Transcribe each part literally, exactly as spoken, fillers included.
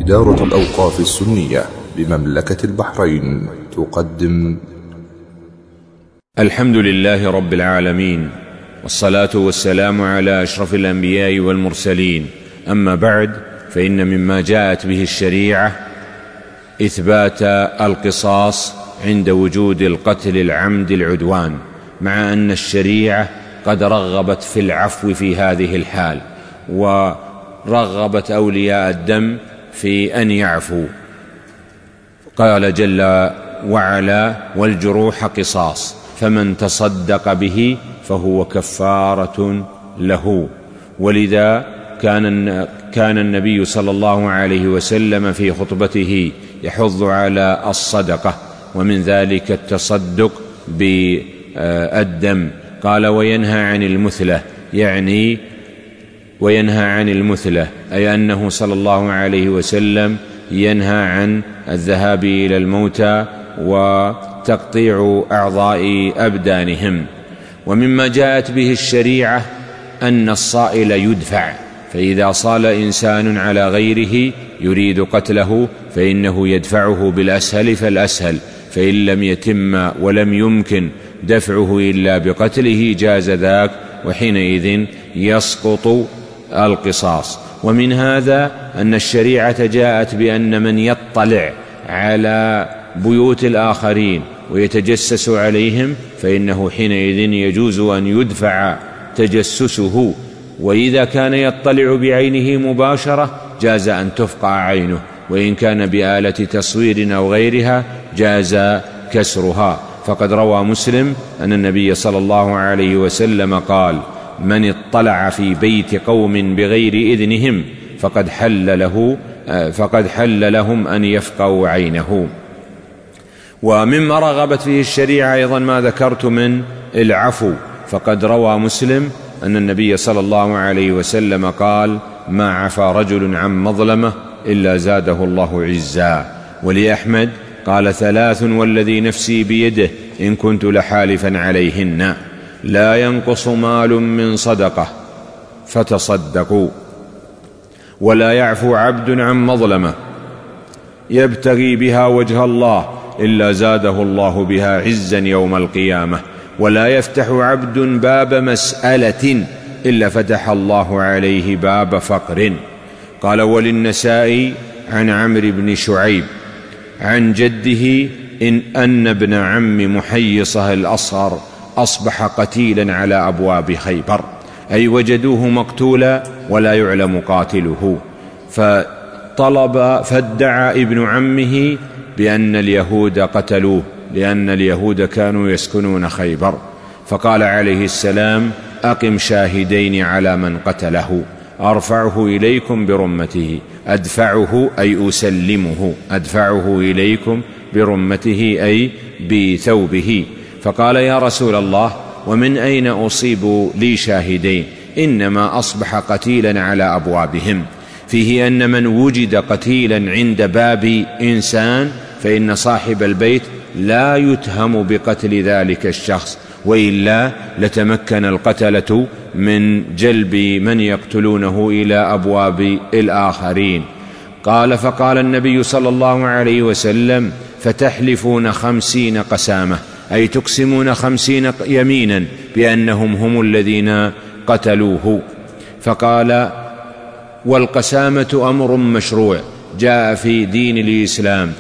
إدارة الأوقاف السنية بمملكة البحرين تقدم. الحمد لله رب العالمين، والصلاة والسلام على أشرف الأنبياء والمرسلين. أما بعد، فإن مما جاءت به الشريعة إثبات القصاص عند وجود القتل العمد العدوان، مع أن الشريعة قد رغبت في العفو في هذه الحال، ورغبت أولياء الدم في أن يعفوا. قال جل وعلا: والجروح قصاص فمن تصدق به فهو كفارة له. ولذا كان كان النبي صلى الله عليه وسلم في خطبته يحض على الصدقة، ومن ذلك التصدق بالدم. قال: وينهى عن المثلة، يعني وينهى عن المثلة أي أنه صلى الله عليه وسلم ينهى عن الذهاب إلى الموتى وتقطيع أعضاء أبدانهم. ومما جاءت به الشريعة أن الصائل يدفع، فإذا صال إنسان على غيره يريد قتله فإنه يدفعه بالأسهل فالأسهل، فإن لم يتم ولم يمكن دفعه إلا بقتله جاز ذاك، وحينئذ يسقط القصاص. ومن هذا أن الشريعة جاءت بأن من يطلع على بيوت الآخرين ويتجسس عليهم فإنه حينئذ يجوز أن يدفع تجسسه، وإذا كان يطلع بعينه مباشرة جاز أن تفقع عينه، وإن كان بآلة تصوير أو غيرها جاز كسرها. فقد روى مسلم أن النبي صلى الله عليه وسلم قال: من اطلع في بيت قوم بغير إذنهم فقد حل له فقد حل لهم أن يفقعوا عينه. ومما رغبت فيه الشريعة أيضا ما ذكرت من العفو، فقد روى مسلم أن النبي صلى الله عليه وسلم قال: ما عفى رجل عن مظلمة إلا زاده الله عزا. ولأحمد قال: ثلاث والذي نفسي بيده إن كنت لحالفا عليهن: لا ينقص مال من صدقة فتصدقوا، ولا يعفو عبد عن مظلمة يبتغي بها وجه الله إلا زاده الله بها عزا يوم القيامة، ولا يفتح عبد باب مسألة إلا فتح الله عليه باب فقر. قال: وللنسائي عن عمرو بن شعيب عن جده إن أن ابن عم محيصه الأصغر أصبح قتيلا على أبواب خيبر، أي وجدوه مقتولا ولا يعلم قاتله، فطلب فادعى ابن عمه بأن اليهود قتلوه، لأن اليهود كانوا يسكنون خيبر. فقال عليه السلام: أقم شاهدين على من قتله، أرفعه إليكم برمته، أدفعه أي أسلمه، أدفعه إليكم برمته أي بثوبه. فقال: يا رسول الله، ومن أين أصيب لي شاهدين؟ إنما أصبح قتيلا على أبوابهم. فيه أن من وجد قتيلا عند باب إنسان فإن صاحب البيت لا يتهم بقتل ذلك الشخص، وإلا لتمكن القتلة من جلب من يقتلونه إلى أبواب الآخرين. قال: فقال النبي صلى الله عليه وسلم: فتحلفون خمسين قسامة، أي تقسمون خمسين يمينا بأنهم هم الذين قتلوه. فقال: والقسامة أمر مشروع جاء في دين الإسلام،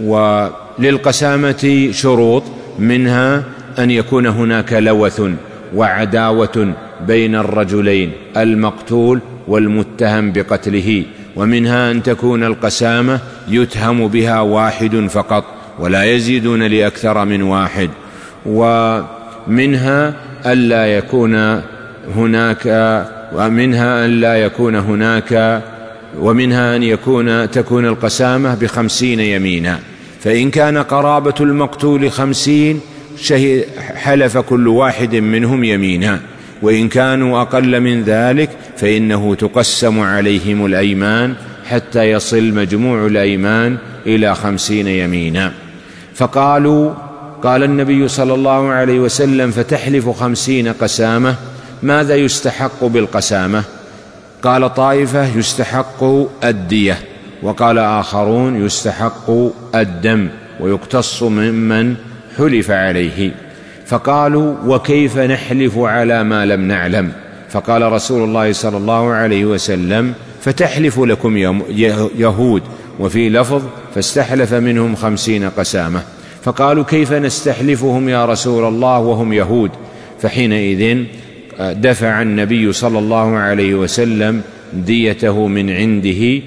وللقسامة شروط، منها أن يكون هناك لوث وعداوة بين الرجلين المقتول والمتهم بقتله، ومنها أن تكون القسامة يتهم بها واحد فقط ولا يزيدون لأكثر من واحد، ومنها ألا يكون هناك ومنها أن لا يكون هناك ومنها أن يكون تكون القسامة بخمسين يمينا، فإن كان قرابة المقتول خمسين حلف كل واحد منهم يمينا، وإن كانوا أقل من ذلك فإنه تقسم عليهم الأيمان حتى يصل مجموع الأيمان إلى خمسين يمينا. فقالوا قال النبي صلى الله عليه وسلم: فتحلف خمسين قسامة، ماذا يستحق بالقسامة؟ قال طائفة: يستحق الدية، وقال آخرون يستحق الدم ويقتص ممن حلف عليه. فقالوا وكيف نحلف على ما لم نعلم؟ فقال رسول الله صلى الله عليه وسلم فتحلف لكم يهود، وفي لفظ فاستحلف منهم خمسين قسامة. فقالوا كيف نستحلفهم يا رسول الله وهم يهود؟ فحينئذ دفع النبي صلى الله عليه وسلم ديته من عنده.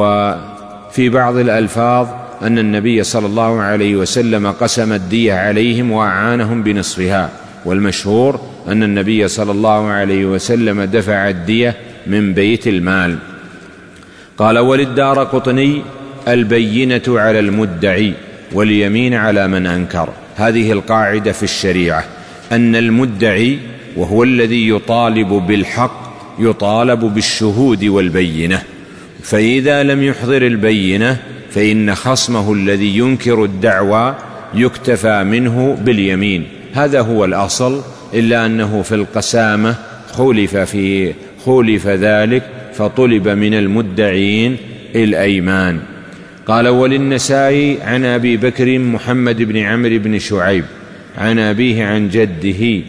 وفي بعض الألفاظ أن النبي صلى الله عليه وسلم قسم الدية عليهم وأعانهم بنصفها، والمشهور أن النبي صلى الله عليه وسلم دفع الدية من بيت المال. قال وللدارقطني البينة على المدعي واليمين على من أنكر. هذه القاعدة في الشريعة، أن المدعي وهو الذي يطالب بالحق يطالب بالشهود والبينة، فإذا لم يحضر البينة فإن خصمه الذي ينكر الدعوى يكتفى منه باليمين. هذا هو الأصل، إلا أنه في القسامة خولف في خولف ذلك فطلب من المدعين الأيمان. قال وللنسائي عن أبي بكر محمد بن عمرو بن شعيب عن أبيه عن جده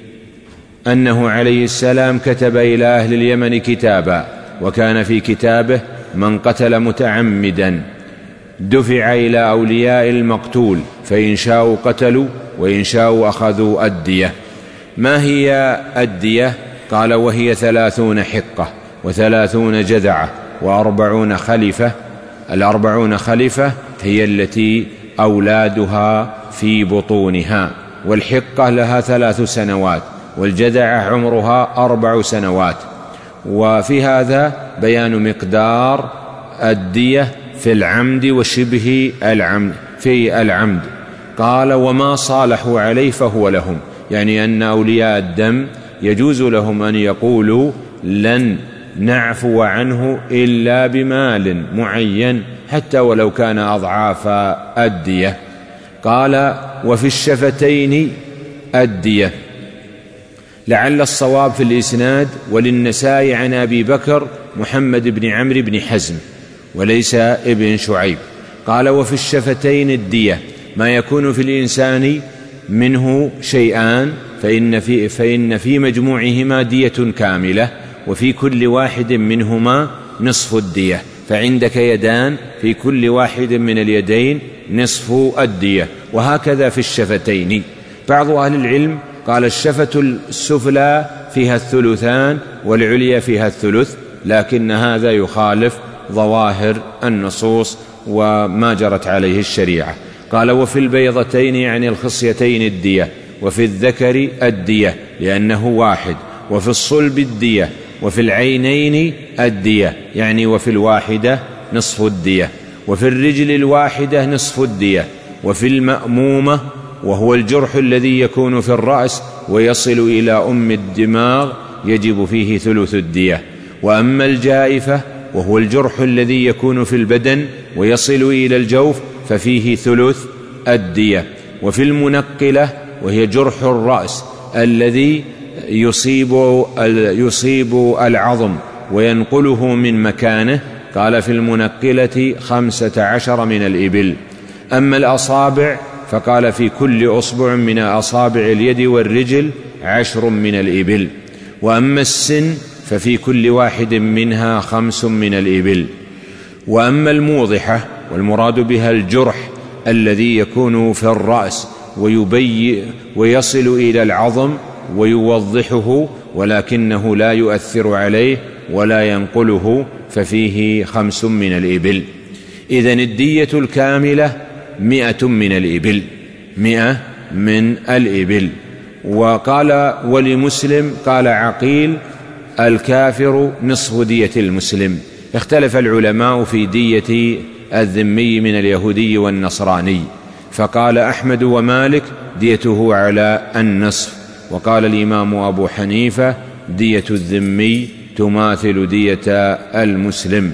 أنه عليه السلام كتب إلى أهل اليمن كتابا، وكان في كتابه من قتل متعمدا دفع إلى أولياء المقتول فإن شاءوا قتلوا وإن شاءوا أخذوا الدية. ما هي الدية؟ قال وهي ثلاثون حقة وثلاثون جذعة وأربعون خلفة. الأربعون خلفة هي التي أولادها في بطونها، والحقة لها ثلاث سنوات، والجذعة عمرها أربع سنوات. وفي هذا بيان مقدار الدية في العمد وشبه العمد في العمد. قال وما صالحوا عليه فهو لهم، يعني أن أولياء الدم يجوز لهم أن يقولوا لن نعفو عنه إلا بمال معين حتى ولو كان أضعاف الدية. قال وفي الشفتين الدية. لعل الصواب في الإسناد وللنسائي عن أبي بكر محمد بن عمرو بن حزم وليس ابن شعيب. قال وفي الشفتين الدية، ما يكون في الإنسان منه شيئان فإن في, فإن في مجموعهما دية كاملة، وفي كل واحد منهما نصف الدية. فعندك يدان، في كل واحد من اليدين نصف الدية، وهكذا في الشفتين. بعض أهل العلم قال الشفة السفلى فيها الثلثان والعليا فيها الثلث، لكن هذا يخالف ظواهر النصوص وما جرت عليه الشريعة. قال وفي البيضتين يعني الخصيتين الدية، وفي الذكر الدية لأنه واحد، وفي الصلب الدية، وفي العينين الدية يعني وفي الواحدة نصف الدية، وفي الرجل الواحدة نصف الدية، وفي المأمومة وهو الجرح الذي يكون في الرأس ويصل إلى أم الدماغ يجب فيه ثلث الدية. وأما الجائفة وهو الجرح الذي يكون في البدن ويصل إلى الجوف ففيه ثلث الدية. وفي المنقلة وهي جرح الرأس الذي يصيب يصيب العظم وينقله من مكانه، قال في المنقلة خمسة عشر من الإبل. أما الأصابع فقال في كل أصبع من أصابع اليد والرجل عشر من الإبل. وأما السن ففي كل واحد منها خمس من الإبل. وأما الموضحة والمراد بها الجرح الذي يكون في الرأس ويبي ويصل إلى العظم ويوضحه ولكنه لا يؤثر عليه ولا ينقله ففيه خمس من الإبل. إذن الدية الكاملة مئة من الإبل، مئة من الإبل. وقال ولمسلم قال عقيل الكافر نصف دية المسلم. اختلف العلماء في دية الذمي من اليهودي والنصراني، فقال أحمد ومالك ديته على النصف، وقال الإمام أبو حنيفة دية الذمي تماثل دية المسلم.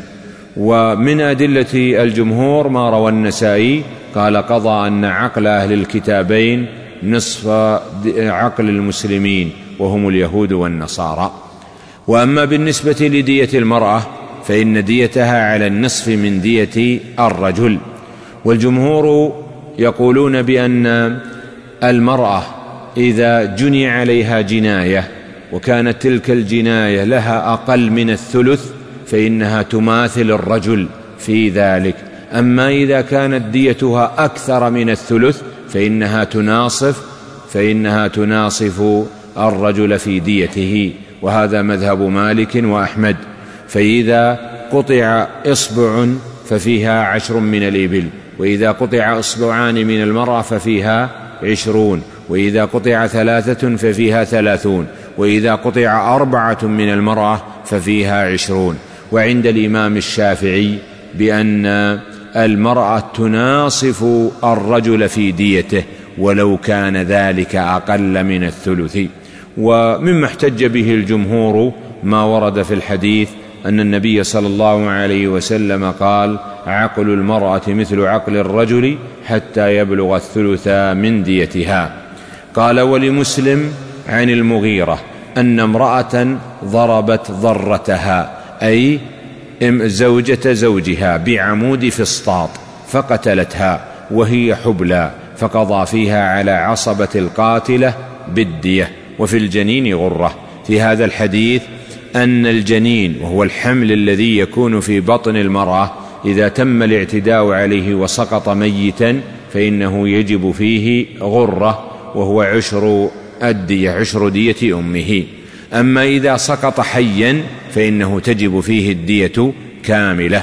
ومن أدلة الجمهور ما روى النسائي قال قضى أن عقل أهل الكتابين نصف عقل المسلمين وهم اليهود والنصارى. وأما بالنسبة لدية المرأة فإن ديتها على النصف من دية الرجل. والجمهور يقولون بأن المرأة إذا جني عليها جناية وكانت تلك الجناية لها أقل من الثلث فإنها تماثل الرجل في ذلك. أما إذا كانت ديتها أكثر من الثلث فإنها تناصف فإنها تناصف الرجل في ديته، وهذا مذهب مالك وأحمد. فإذا قطع إصبع ففيها عشر من الإبل، وإذا قطع إصبعان من المرأة ففيها عشرون، وإذا قطع ثلاثة ففيها ثلاثون، وإذا قطع أربعة من المرأة ففيها عشرون. وعند الإمام الشافعي بأن المرأة تناصف الرجل في ديته ولو كان ذلك أقل من الثلث. ومما احتج به الجمهور ما ورد في الحديث أن النبي صلى الله عليه وسلم قال: عقل المرأة مثل عقل الرجل حتى يبلغ الثلث من ديتها. قال: ولمسلم عن المغيرة أن امرأة ضربت ضرتها أي زوجة زوجها بعمود فسطاط فقتلتها وهي حبلى، فقضى فيها على عصبة القاتلة بالدية، وفي الجنين غرة. في هذا الحديث أن الجنين وهو الحمل الذي يكون في بطن المرأة إذا تم الاعتداء عليه وسقط ميتا فإنه يجب فيه غرة، وهو عشر الدية عشر دية أمه. أما إذا سقط حيا فإنه تجب فيه الدية كاملة.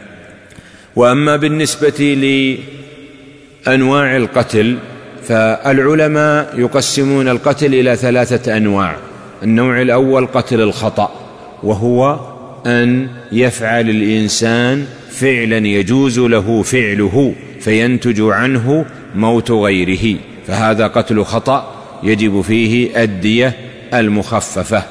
وأما بالنسبة لأنواع القتل فالعلماء يقسمون القتل إلى ثلاثة أنواع. النوع الأول قتل الخطأ، وهو أن يفعل الإنسان فعلا يجوز له فعله فينتج عنه موت غيره، فهذا قتل خطأ يجب فيه الدية المخففة.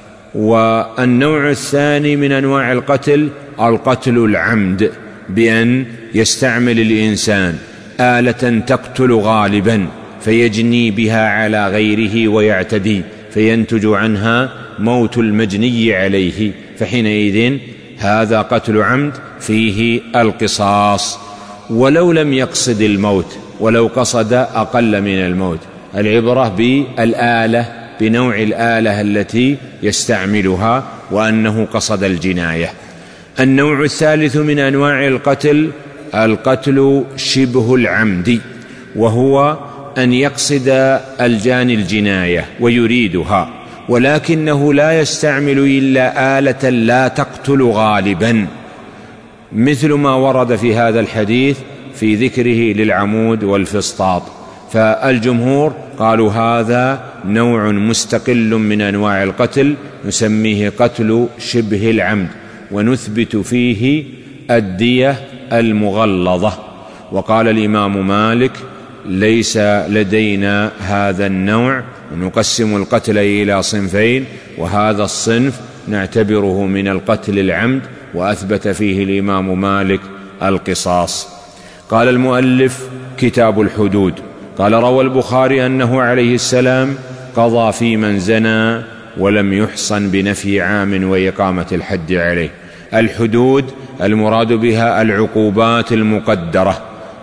والنوع الثاني من أنواع القتل القتل العمد، بأن يستعمل الإنسان آلة تقتل غالبا فيجني بها على غيره ويعتدي فينتج عنها موت المجني عليه، فحينئذ هذا قتل عمد فيه القصاص ولو لم يقصد الموت، ولو قصد أقل من الموت. العبرة بالآلة، بنوع الآلة التي يستعملها، وأنه قصد الجناية. النوع الثالث من أنواع القتل القتل شبه العمد، وهو أن يقصد الجاني الجناية ويريدها ولكنه لا يستعمل إلا آلة لا تقتل غالبا، مثل ما ورد في هذا الحديث في ذكره للعمود والفسطاط. فالجمهور قالوا هذا نوع مستقل من أنواع القتل نسميه قتل شبه العمد، ونثبت فيه الدية المغلظة. وقال الإمام مالك: ليس لدينا هذا النوع، ونقسم القتل إلى صنفين، وهذا الصنف نعتبره من القتل العمد، وأثبت فيه الإمام مالك القصاص. قال المؤلف: كتاب الحدود. قال: روى البخاري أنه عليه السلام قضى في من زنى ولم يحصن بنفي عام وإقامة الحد عليه. الحدود المراد بها العقوبات المقدرة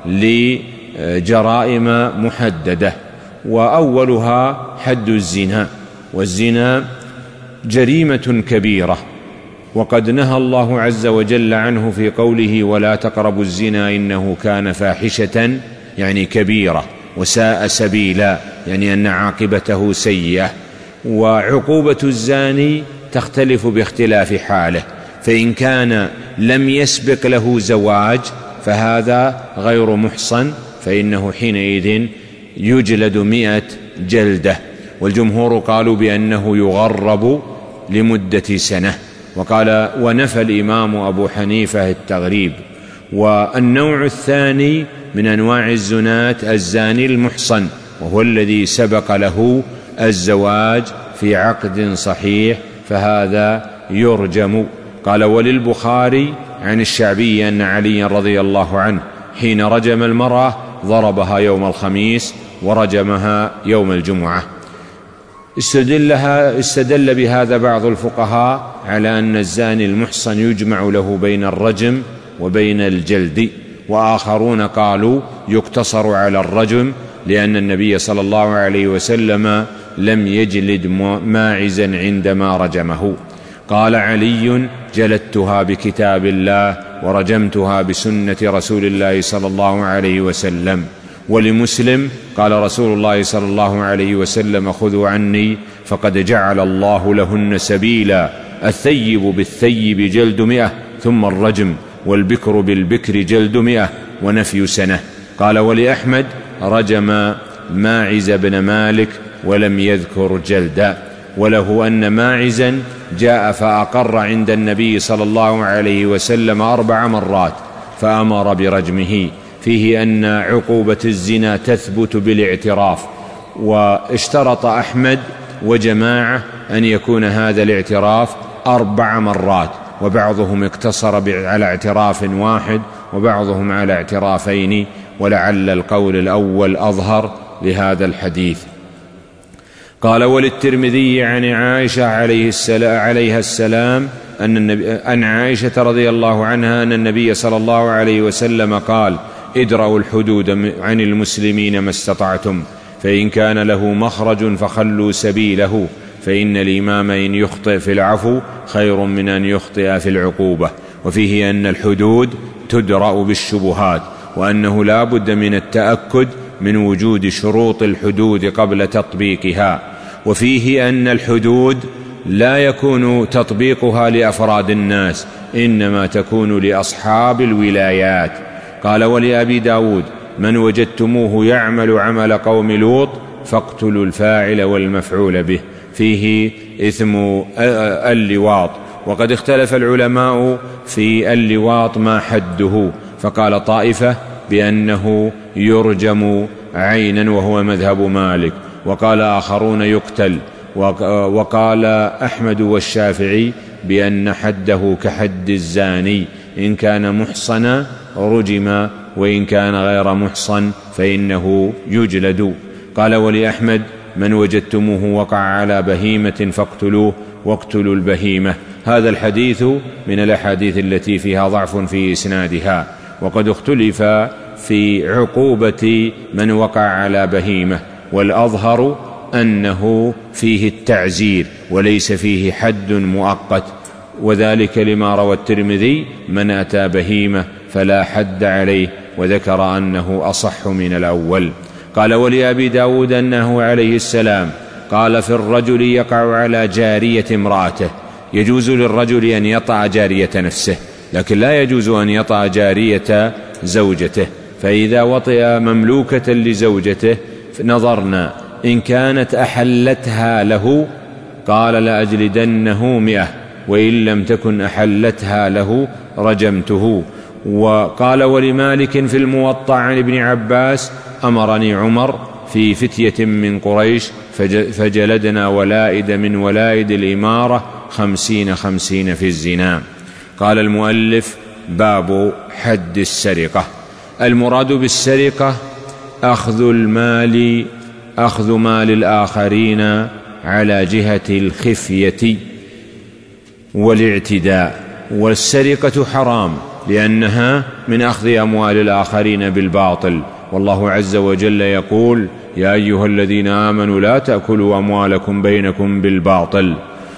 لجرائم محددة، وأولها حد الزنا. والزنا جريمة كبيرة، وقد نهى الله عز وجل عنه في قوله: ولا تقربوا الزنا إنه كان فاحشة، يعني كبيرة، وساء سبيلا، يعني أن عاقبته سيئة. وعقوبة الزاني تختلف باختلاف حاله، فإن كان لم يسبق له زواج فهذا غير محصن، فإنه حينئذ يجلد مئة جلدة. والجمهور قالوا بأنه يغرب لمدة سنة. وقال ونفى الإمام أبو حنيفة التغريب. والنوع الثاني من أنواع الزنات الزاني المحصن، وهو الذي سبق له الزواج في عقد صحيح، فهذا يرجم. قال: وللبخاري عن الشعبي أن علي رضي الله عنه حين رجم المرأة ضربها يوم الخميس ورجمها يوم الجمعة. استدلها استدل بهذا بعض الفقهاء على أن الزاني المحصن يجمع له بين الرجم وبين الجلد، وآخرون قالوا يقتصر على الرجم، لأن النبي صلى الله عليه وسلم لم يجلد ماعزا عندما رجمه. قال علي: جلدتها بكتاب الله ورجمتها بسنة رسول الله صلى الله عليه وسلم. ولمسلم قال رسول الله صلى الله عليه وسلم: خذوا عني فقد جعل الله لهن سبيلا، الثيب بالثيب جلد مئة ثم الرجم، والبكر بالبكر جلد مئة ونفي سنة. قال ولأحمد: رجم ماعز بن مالك ولم يذكر جلدا. وله أن ماعزا جاء فأقر عند النبي صلى الله عليه وسلم أربع مرات فأمر برجمه، فيه أن عقوبة الزنا تثبت بالاعتراف. واشترط أحمد وجماعة أن يكون هذا الاعتراف أربع مرات، وبعضهم اقتصر على اعتراف واحد وبعضهم على اعترافين، ولعل القول الأول أظهر لهذا الحديث. قال وللترمذي عن عائشة عليه السلام عليها السلام أن النبي أن عائشة رضي الله عنها أن النبي صلى الله عليه وسلم قال: ادرأوا الحدود عن المسلمين ما استطعتم، فإن كان له مخرج فخلوا سبيله، فإن الإمام إن يخطئ في العفو خير من أن يخطئ في العقوبة. وفيه أن الحدود تدرأ بالشبهات، وأنه لا بد من التأكد من وجود شروط الحدود قبل تطبيقها. وفيه أن الحدود لا يكون تطبيقها لأفراد الناس، إنما تكون لأصحاب الولايات. قال ولأبي داود: من وجدتموه يعمل عمل قوم لوط فاقتلوا الفاعل والمفعول به، فيه إثم اللواط. وقد اختلف العلماء في اللواط ما حده، فقال طائفة بأنه يرجم عينا وهو مذهب مالك، وقال آخرون يقتل، وقال أحمد والشافعي بأن حده كحد الزاني، إن كان محصنا رجم، وإن كان غير محصن فإنه يجلد. قال ولأحمد: من وجدتموه وقع على بهيمة فاقتلوه واقتلوا البهيمة. هذا الحديث من الأحاديث التي فيها ضعف في إسنادها، وقد اختلف في عقوبة من وقع على بهيمة، والأظهر أنه فيه التعزير وليس فيه حد مؤقت، وذلك لما روى الترمذي: من أتى بهيمة فلا حد عليه، وذكر أنه أصح من الأول. قال ولأبي داود أنه عليه السلام قال: في الرجل يقع على جارية امرأته. يجوز للرجل أن يطأ جارية نفسه، لكن لا يجوز أن يطأ جارية زوجته. فإذا وطئ مملوكة لزوجته نظرنا، إن كانت أحلتها له قال: لأجلدنه مئة، وإن لم تكن أحلتها له رجمته. وقال ولمالك في الموطأ عن ابن عباس: أمرني عمر في فتية من قريش فجلدنا ولائد من ولائد الإمارة خمسين خمسين في الزنا. قال المؤلف: باب حد السرقة. المراد بالسرقة أخذ المال أخذ مال الآخرين على جهة الخفية والاعتداء. والسرقة حرام لأنها من أخذ أموال الآخرين بالباطل، والله عز وجل يقول: يا أيها الذين آمنوا لا تأكلوا أموالكم بينكم بالباطل.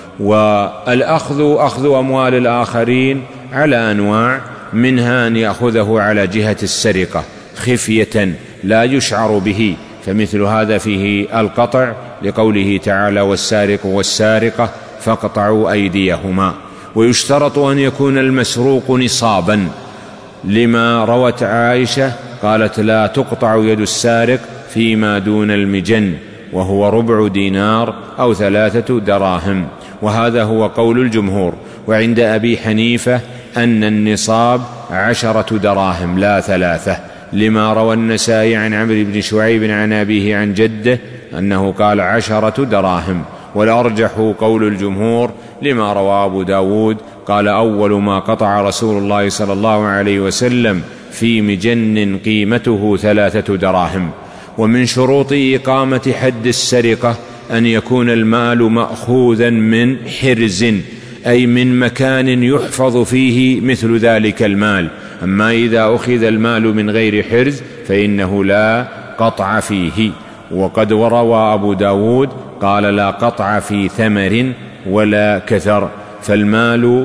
والأخذ أخذ أموال الآخرين على أنواع، منها أن يأخذه على جهة السرقة خفية لا يشعر به، فمثل هذا فيه القطع لقوله تعالى: والسارق والسارقة فاقطعوا أيديهما. ويشترط أن يكون المسروق نصابا، لما روت عائشة قالت: لا تقطع يد السارق فيما دون المجن، وهو ربع دينار أو ثلاثة دراهم، وهذا هو قول الجمهور. وعند أبي حنيفة أن النصاب عشرة دراهم لا ثلاثة، لما روى النسائي عن عمرو بن شعيب عن أبيه عن جده أنه قال عشرة دراهم. والأرجح قول الجمهور، لما روى أبو داود قال: أول ما قطع رسول الله صلى الله عليه وسلم في مجن قيمته ثلاثة دراهم. ومن شروط إقامة حد السرقة أن يكون المال مأخوذا من حرز، أي من مكان يحفظ فيه مثل ذلك المال. أما إذا أخذ المال من غير حرز فإنه لا قطع فيه. وقد روى أبو داود قال لا قطع في ثمر ولا كثر. فالمال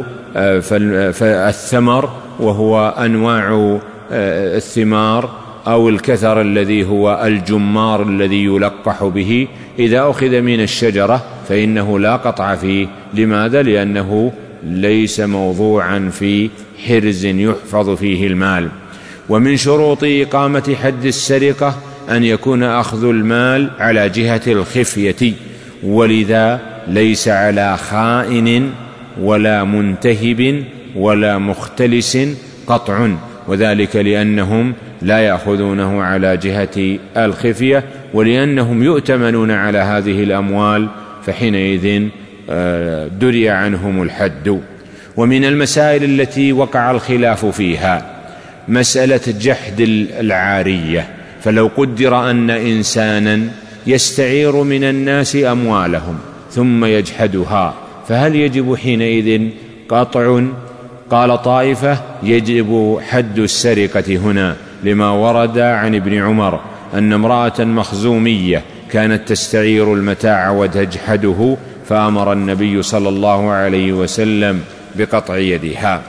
فالثمر وهو أنواع الثمار أو الكثر الذي هو الجمار الذي يلقح به، إذا أخذ من الشجرة فإنه لا قطع فيه. لماذا؟ لأنه ليس موضوعا في حرز يحفظ فيه المال. ومن شروط إقامة حد السرقة أن يكون أخذ المال على جهة الخفية، ولذا ليس على خائن ولا منتهب ولا مختلس قطع، وذلك لأنهم لا يأخذونه على جهة الخفية، ولأنهم يؤتمنون على هذه الأموال، فحينئذ دري عنهم الحد. ومن المسائل التي وقع الخلاف فيها مسألة جحد العارية. فلو قدر أن إنسانا يستعير من الناس أموالهم ثم يجحدها، فهل يجب حينئذ قطع؟ قال طائفة يجب حد السرقة هنا، لما ورد عن ابن عمر أن امرأة مخزومية كانت تستعير المتاع وتجحده، فأمر النبي صلى الله عليه وسلم بقطع يدها.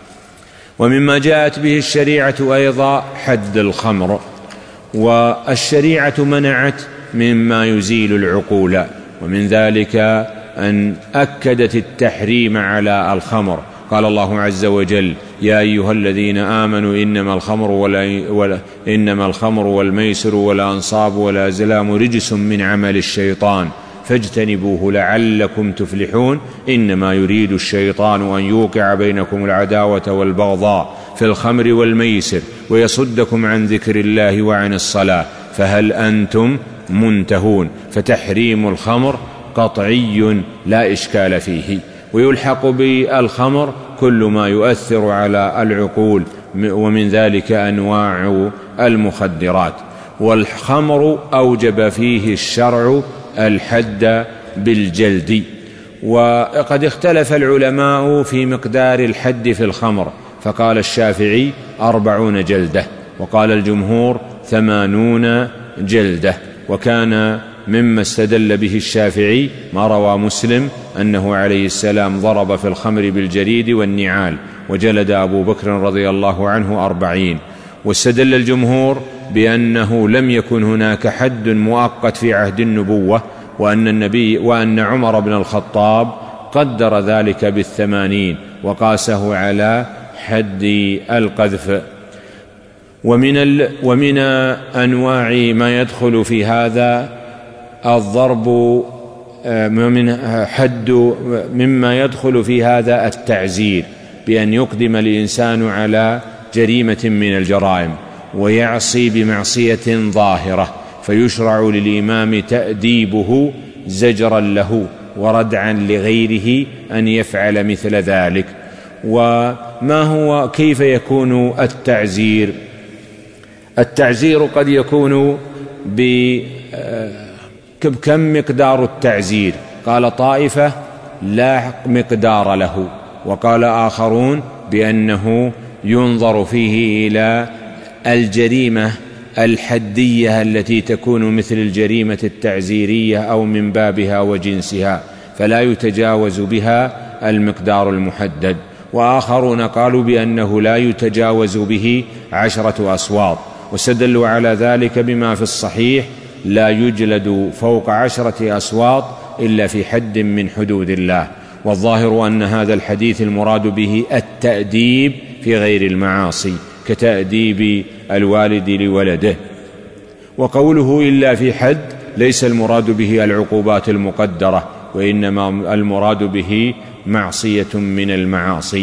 ومما جاءت به الشريعة أيضا حد الخمر، والشريعة منعت مما يزيل العقول، ومن ذلك أن أكدت التحريم على الخمر. قال الله عز وجل يا أيها الذين آمنوا إنما الخمر, ولا إنما الخمر والميسر والأنصاب والأزلام رجس من عمل الشيطان فاجتنبوه لعلكم تفلحون إنما يريد الشيطان أن يوقع بينكم العداوة والبغضاء في الخمر والميسر ويصدكم عن ذكر الله وعن الصلاة فهل أنتم منتهون. فتحريم الخمر قطعي لا إشكال فيه. ويلحق بالخمر كل ما يؤثر على العقول، ومن ذلك أنواع المخدرات. والخمر أوجب فيه الشرع الحد بالجلد. وقد اختلف العلماء في مقدار الحد في الخمر، فقال الشافعي أربعون جلدة، وقال الجمهور ثمانون جلدة. وكان مما استدل به الشافعي ما روى مسلم أنه عليه السلام ضرب في الخمر بالجريد والنعال، وجلد أبو بكر رضي الله عنه أربعين. واستدل الجمهور بأنه لم يكن هناك حد مؤقت في عهد النبوة، وأن النبي وأن عمر بن الخطاب قدر ذلك بالثمانين وقاسه على حد القذف. ومن, ال ومن أنواع ما يدخل في هذا الضرب، من حد مما يدخل في هذا التعزير، بأن يقدم الإنسان على جريمة من الجرائم ويعصي بمعصية ظاهرة، فيشرع للإمام تأديبه زجرا له وردعا لغيره أن يفعل مثل ذلك. وما هو كيف يكون التعزير؟ التعزير قد يكون بكم مقدار التعزير؟ قال طائفة لا مقدار له، وقال آخرون بأنه ينظر فيه إلى الجريمة الحدية التي تكون مثل الجريمة التعزيرية أو من بابها وجنسها، فلا يتجاوز بها المقدار المحدد. وآخرون قالوا بأنه لا يتجاوز به عشرة أصوات، واستدلوا على ذلك بما في الصحيح لا يجلد فوق عشرة أصوات إلا في حد من حدود الله. والظاهر أن هذا الحديث المراد به التأديب في غير المعاصي كتأديب الوالد لولده. وقوله إلا في حد ليس المراد به العقوبات المقدرة، وإنما المراد به معصية من المعاصي.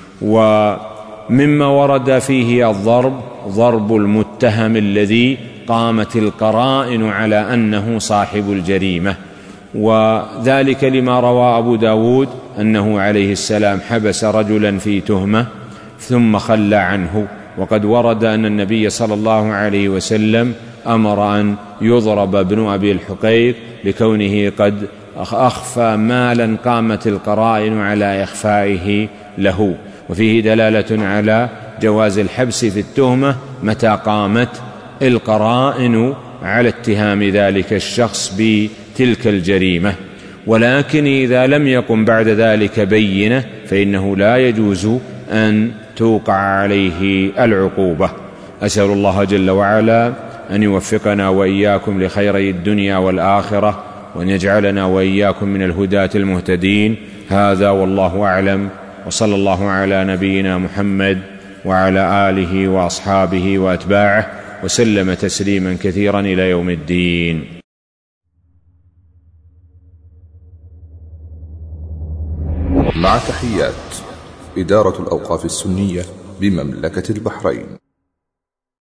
ومما ورد فيه الضرب ضرب المتهم الذي قامت القرائن على أنه صاحب الجريمة، وذلك لما روى أبو داود أنه عليه السلام حبس رجلا في تهمة ثم خلى عنه. وقد ورد أن النبي صلى الله عليه وسلم أمر أن يضرب ابن أبي الحقيق لكونه قد أخفى مالا قامت القرائن على إخفائه له. وفيه دلالة على جواز الحبس في التهمة متى قامت القرائن على اتهام ذلك الشخص بتلك الجريمة، ولكن إذا لم يقم بعد ذلك بينة فإنه لا يجوز أن توقع عليه العقوبة. أسأل الله جل وعلا أن يوفقنا وإياكم لخيري الدنيا والآخرة، وأن يجعلنا وإياكم من الهداة المهتدين. هذا والله أعلم، وصلى الله على نبينا محمد وعلى آله وأصحابه وأتباعه وسلم تسليما كثيرا إلى يوم الدين. مع تحيات إدارة الأوقاف السنية بمملكة البحرين.